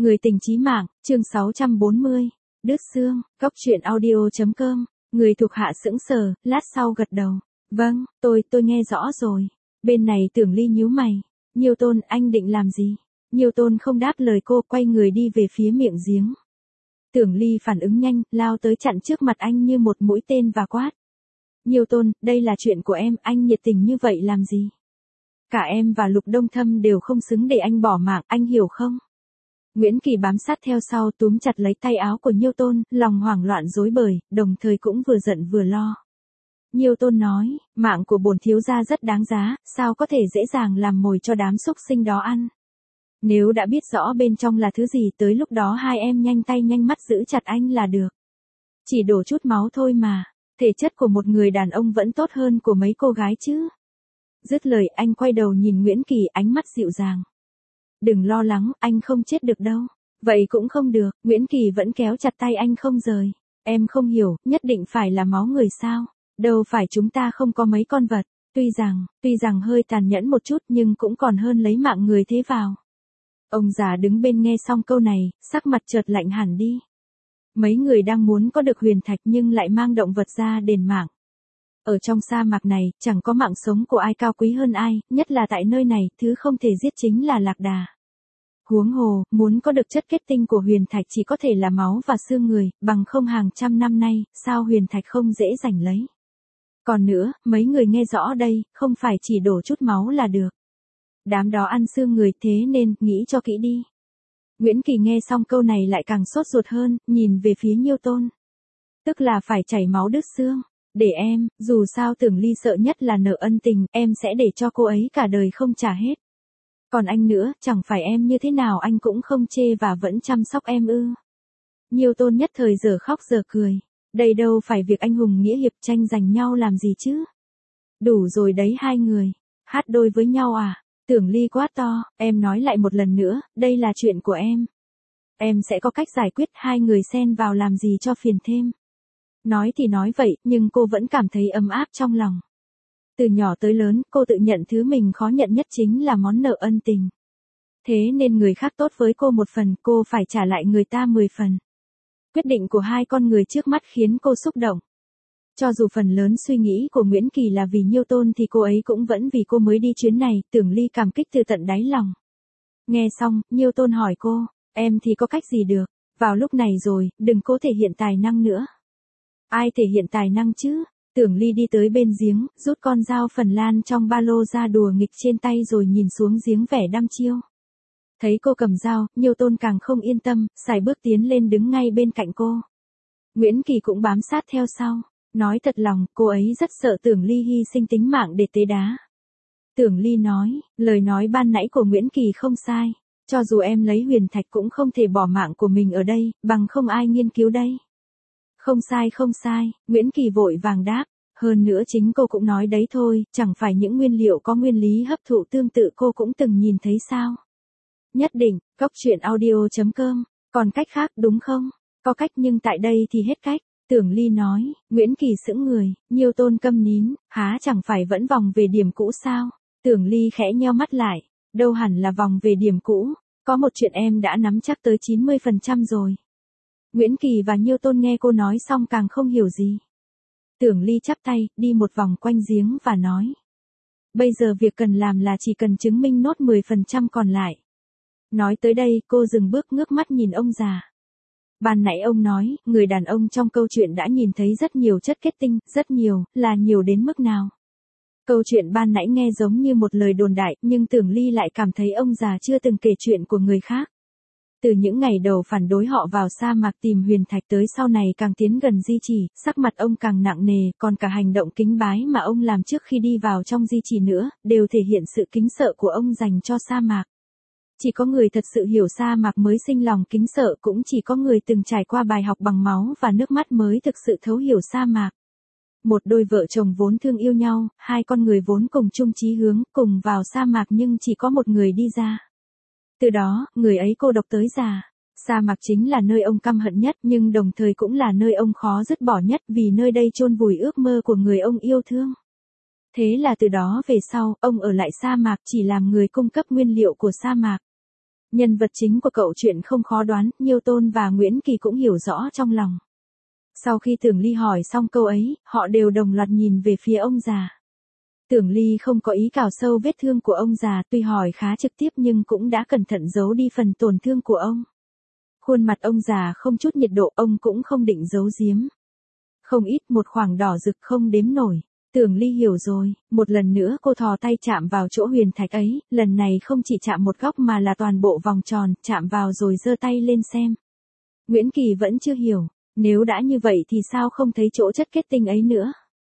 Người tình chí mạng, chương 640. Đứt xương, Cóc truyện audio.com. Người thuộc hạ sững sờ, lát sau gật đầu. Vâng, tôi nghe rõ rồi. Bên này Tưởng Ly nhíu mày. Nhiêu Tôn, anh định làm gì? Nhiêu Tôn không đáp lời cô, quay người đi về phía miệng giếng. Tưởng Ly phản ứng nhanh, lao tới chặn trước mặt anh như một mũi tên và quát. Nhiêu Tôn, đây là chuyện của em, anh nhiệt tình như vậy làm gì? Cả em và Lục Đông Thâm đều không xứng để anh bỏ mạng, anh hiểu không? Nguyễn Kỳ bám sát theo sau túm chặt lấy tay áo của Nhiêu Tôn, lòng hoảng loạn rối bời, đồng thời cũng vừa giận vừa lo. Nhiêu Tôn nói, mạng của bổn thiếu gia rất đáng giá, sao có thể dễ dàng làm mồi cho đám súc sinh đó ăn. Nếu đã biết rõ bên trong là thứ gì, tới lúc đó hai em nhanh tay nhanh mắt giữ chặt anh là được. Chỉ đổ chút máu thôi mà, thể chất của một người đàn ông vẫn tốt hơn của mấy cô gái chứ. Dứt lời anh quay đầu nhìn Nguyễn Kỳ, ánh mắt dịu dàng. Đừng lo lắng, anh không chết được đâu. Vậy cũng không được, Nguyễn Kỳ vẫn kéo chặt tay anh không rời. Em không hiểu, nhất định phải là máu người sao? Đâu phải chúng ta không có mấy con vật. Tuy rằng hơi tàn nhẫn một chút nhưng cũng còn hơn lấy mạng người thế vào. Ông già đứng bên nghe xong câu này, sắc mặt chợt lạnh hẳn đi. Mấy người đang muốn có được huyền thạch nhưng lại mang động vật ra đền mạng. Ở trong sa mạc này, chẳng có mạng sống của ai cao quý hơn ai, nhất là tại nơi này, thứ không thể giết chính là lạc đà. Huống hồ, muốn có được chất kết tinh của huyền thạch chỉ có thể là máu và xương người, bằng không hàng trăm năm nay, sao huyền thạch không dễ giành lấy. Còn nữa, mấy người nghe rõ đây, không phải chỉ đổ chút máu là được. Đám đó ăn xương người, thế nên, nghĩ cho kỹ đi. Nguyễn Kỳ nghe xong câu này lại càng sốt ruột hơn, nhìn về phía Nhiêu Tôn. Tức là phải chảy máu đứt xương. Để em, dù sao Tưởng Ly sợ nhất là nợ ân tình, em sẽ để cho cô ấy cả đời không trả hết. Còn anh nữa, chẳng phải em như thế nào anh cũng không chê và vẫn chăm sóc em ư. Nhiêu Tôn nhất thời giờ khóc giờ cười. Đây đâu phải việc anh hùng nghĩa hiệp tranh giành nhau làm gì chứ. Đủ rồi đấy hai người. Hát đôi với nhau à? Tưởng Ly quát to, em nói lại một lần nữa, đây là chuyện của em. Em sẽ có cách giải quyết, hai người xen vào làm gì cho phiền thêm. Nói thì nói vậy, nhưng cô vẫn cảm thấy ấm áp trong lòng. Từ nhỏ tới lớn, cô tự nhận thứ mình khó nhận nhất chính là món nợ ân tình. Thế nên người khác tốt với cô một phần, cô phải trả lại người ta 10 phần. Quyết định của hai con người trước mắt khiến cô xúc động. Cho dù phần lớn suy nghĩ của Nguyễn Kỳ là vì Nhiêu Tôn thì cô ấy cũng vẫn vì cô mới đi chuyến này, Tưởng Ly cảm kích từ tận đáy lòng. Nghe xong, Nhiêu Tôn hỏi cô, em thì có cách gì được, vào lúc này rồi, đừng cố thể hiện tài năng nữa. Ai thể hiện tài năng chứ? Tưởng Ly đi tới bên giếng, rút con dao Phần Lan trong ba lô ra đùa nghịch trên tay rồi nhìn xuống giếng vẻ đăm chiêu. Thấy cô cầm dao, Nhiêu Tôn càng không yên tâm, sải bước tiến lên đứng ngay bên cạnh cô. Nguyễn Kỳ cũng bám sát theo sau. Nói thật lòng, cô ấy rất sợ Tưởng Ly hy sinh tính mạng để tế đá. Tưởng Ly nói, lời nói ban nãy của Nguyễn Kỳ không sai. Cho dù em lấy huyền thạch cũng không thể bỏ mạng của mình ở đây, bằng không ai nghiên cứu đây. Không sai, Nguyễn Kỳ vội vàng đáp. Hơn nữa chính cô cũng nói đấy thôi, chẳng phải những nguyên liệu có nguyên lý hấp thụ tương tự cô cũng từng nhìn thấy sao. Nhất định, Cóc truyện audio.com, còn cách khác đúng không? Có cách nhưng tại đây thì hết cách. Tưởng Ly nói, Nguyễn Kỳ sững người, Nhiêu Tôn câm nín, há chẳng phải vẫn vòng về điểm cũ sao? Tưởng Ly khẽ nheo mắt lại, đâu hẳn là vòng về điểm cũ, có một chuyện em đã nắm chắc tới 90% rồi. Nguyễn Kỳ và Nhiêu Tôn nghe cô nói xong càng không hiểu gì. Tưởng Ly chắp tay, đi một vòng quanh giếng và nói. Bây giờ việc cần làm là chỉ cần chứng minh nốt 10% còn lại. Nói tới đây, cô dừng bước ngước mắt nhìn ông già. Ban nãy ông nói, người đàn ông trong câu chuyện đã nhìn thấy rất nhiều chất kết tinh, rất nhiều, là nhiều đến mức nào. Câu chuyện ban nãy nghe giống như một lời đồn đại, nhưng Tưởng Ly lại cảm thấy ông già chưa từng kể chuyện của người khác. Từ những ngày đầu phản đối họ vào sa mạc tìm huyền thạch tới sau này càng tiến gần di chỉ, sắc mặt ông càng nặng nề, còn cả hành động kính bái mà ông làm trước khi đi vào trong di chỉ nữa, đều thể hiện sự kính sợ của ông dành cho sa mạc. Chỉ có người thật sự hiểu sa mạc mới sinh lòng kính sợ, cũng chỉ có người từng trải qua bài học bằng máu và nước mắt mới thực sự thấu hiểu sa mạc. Một đôi vợ chồng vốn thương yêu nhau, hai con người vốn cùng chung chí hướng, cùng vào sa mạc nhưng chỉ có một người đi ra. Từ đó, người ấy cô độc tới già. Sa mạc chính là nơi ông căm hận nhất nhưng đồng thời cũng là nơi ông khó dứt bỏ nhất vì nơi đây chôn vùi ước mơ của người ông yêu thương. Thế là từ đó về sau, ông ở lại sa mạc chỉ làm người cung cấp nguyên liệu của sa mạc. Nhân vật chính của cậu chuyện không khó đoán, Nhiêu Tôn và Nguyễn Kỳ cũng hiểu rõ trong lòng. Sau khi Tưởng Ly hỏi xong câu ấy, họ đều đồng loạt nhìn về phía ông già. Tưởng Ly không có ý cào sâu vết thương của ông già, tuy hỏi khá trực tiếp nhưng cũng đã cẩn thận giấu đi phần tổn thương của ông. Khuôn mặt ông già không chút nhiệt độ, ông cũng không định giấu giếm. Không ít, một khoảng đỏ rực không đếm nổi. Tưởng Ly hiểu rồi, một lần nữa cô thò tay chạm vào chỗ huyền thạch ấy, lần này không chỉ chạm một góc mà là toàn bộ vòng tròn, chạm vào rồi giơ tay lên xem. Nguyễn Kỳ vẫn chưa hiểu, nếu đã như vậy thì sao không thấy chỗ chất kết tinh ấy nữa?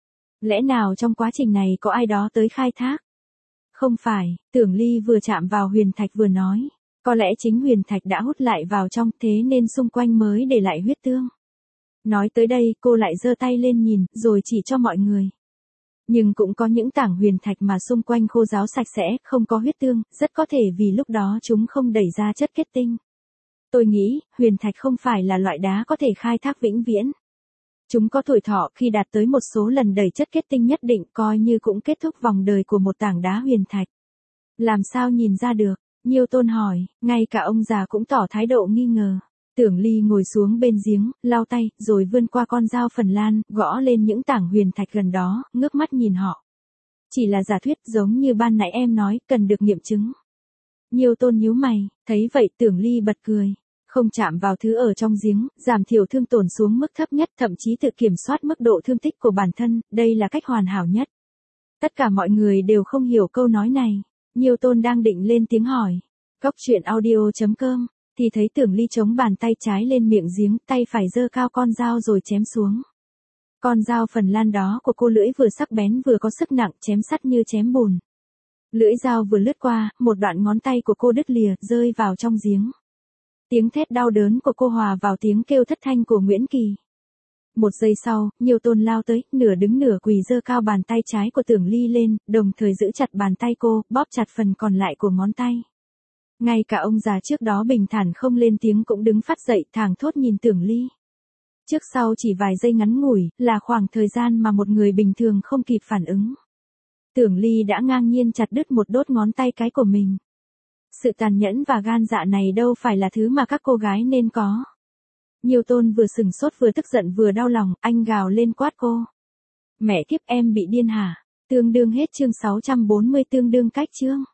Lẽ nào trong quá trình này có ai đó tới khai thác? Không phải, Tưởng Ly vừa chạm vào huyền thạch vừa nói. Có lẽ chính huyền thạch đã hút lại vào trong, thế nên xung quanh mới để lại huyết tương. Nói tới đây, cô lại giơ tay lên nhìn, rồi chỉ cho mọi người. Nhưng cũng có những tảng huyền thạch mà xung quanh khô ráo sạch sẽ, không có huyết tương, rất có thể vì lúc đó chúng không đẩy ra chất kết tinh. Tôi nghĩ, huyền thạch không phải là loại đá có thể khai thác vĩnh viễn. Chúng có tuổi thọ, khi đạt tới một số lần đẩy chất kết tinh nhất định, coi như cũng kết thúc vòng đời của một tảng đá huyền thạch. Làm sao nhìn ra được? Nhiêu Tôn hỏi, ngay cả ông già cũng tỏ thái độ nghi ngờ. Tưởng Ly ngồi xuống bên giếng, lau tay, rồi vươn qua con dao Phần Lan, gõ lên những tảng huyền thạch gần đó, ngước mắt nhìn họ. Chỉ là giả thuyết, giống như ban nãy em nói, cần được nghiệm chứng. Nhiêu Tôn nhíu mày, thấy vậy Tưởng Ly bật cười. Không chạm vào thứ ở trong giếng, giảm thiểu thương tổn xuống mức thấp nhất, thậm chí tự kiểm soát mức độ thương tích của bản thân, đây là cách hoàn hảo nhất. Tất cả mọi người đều không hiểu câu nói này. Nhiêu Tôn đang định lên tiếng hỏi. Cóc truyện audio.com, thì thấy Tưởng Ly chống bàn tay trái lên miệng giếng, tay phải giơ cao con dao rồi chém xuống. Con dao Phần Lan đó của cô lưỡi vừa sắc bén vừa có sức nặng, chém sắt như chém bùn. Lưỡi dao vừa lướt qua, một đoạn ngón tay của cô đứt lìa, rơi vào trong giếng. Tiếng thét đau đớn của cô hòa vào tiếng kêu thất thanh của Nguyễn Kỳ. Một giây sau, Nhiêu Tôn lao tới, nửa đứng nửa quỳ giơ cao bàn tay trái của Tưởng Ly lên, đồng thời giữ chặt bàn tay cô, bóp chặt phần còn lại của ngón tay. Ngay cả ông già trước đó bình thản không lên tiếng cũng đứng phát dậy, thảng thốt nhìn Tưởng Ly. Trước sau chỉ vài giây ngắn ngủi, là khoảng thời gian mà một người bình thường không kịp phản ứng. Tưởng Ly đã ngang nhiên chặt đứt một đốt ngón tay cái của mình. Sự tàn nhẫn và gan dạ này đâu phải là thứ mà các cô gái nên có. Nhiêu Tôn vừa sừng sốt vừa tức giận vừa đau lòng, anh gào lên quát cô. Mẹ kiếp, em bị điên hả? Tương đương hết chương 640, tương đương cách chương.